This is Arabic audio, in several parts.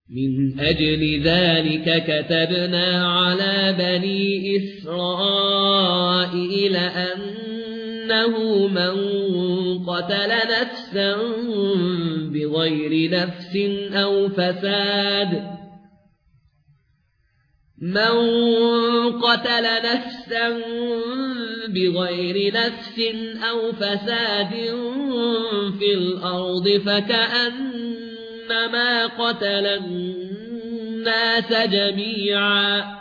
من أجل ذلك كتبنا على بني إسرائيل أنه من قتل نفسا بغير نفس أو فساد في الأرض فكأنما قتل الناس جميعا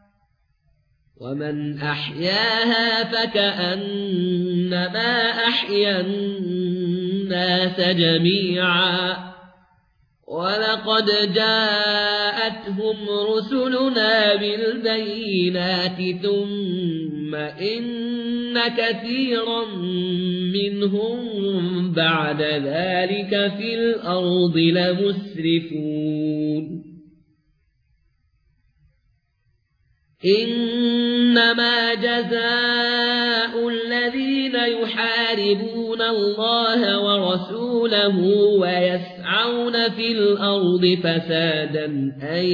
ومن أحياها فكأنما أحيا الناس جميعا ولقد جاءتهم رسلنا بالبينات ثم إن كثيرا منهم بعد ذلك في الأرض لمسرفون إنما جزاء الذين يحاربون الله ورسوله ويسعون في الأرض فسادا أن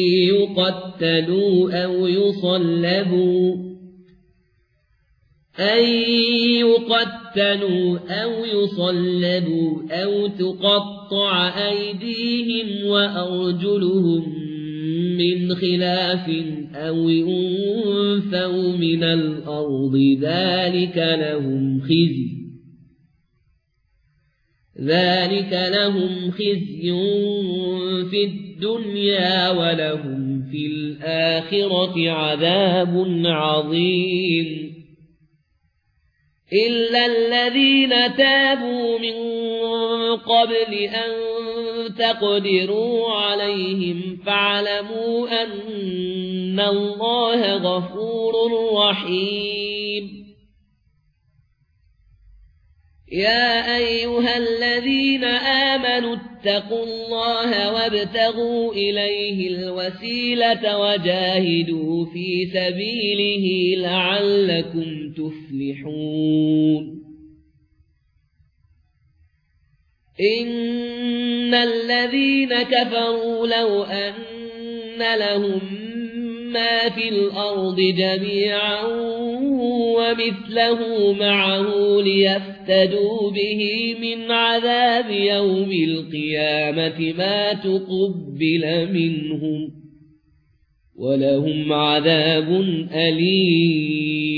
يقتلوا أو يصلبوا أو تقطع أيديهم وأرجلهم من خلاف أو ينفوا من الأرض ذلك لهم خزي في الدنيا ولهم في الآخرة عذاب عظيم إلا الذين تابوا من قبل أن تقدروا عليهم فاعلموا أن الله غفور رحيم يا أيها الذين آمنوا اتقوا الله وابتغوا إليه الوسيلة وجاهدوا في سبيله لعلكم تفلحون إن الذين كفروا لو أن لهم ما في الأرض جميعا ومثله معه ليفتدوا به من عذاب يوم القيامة ما تقبل منهم ولهم عذاب أليم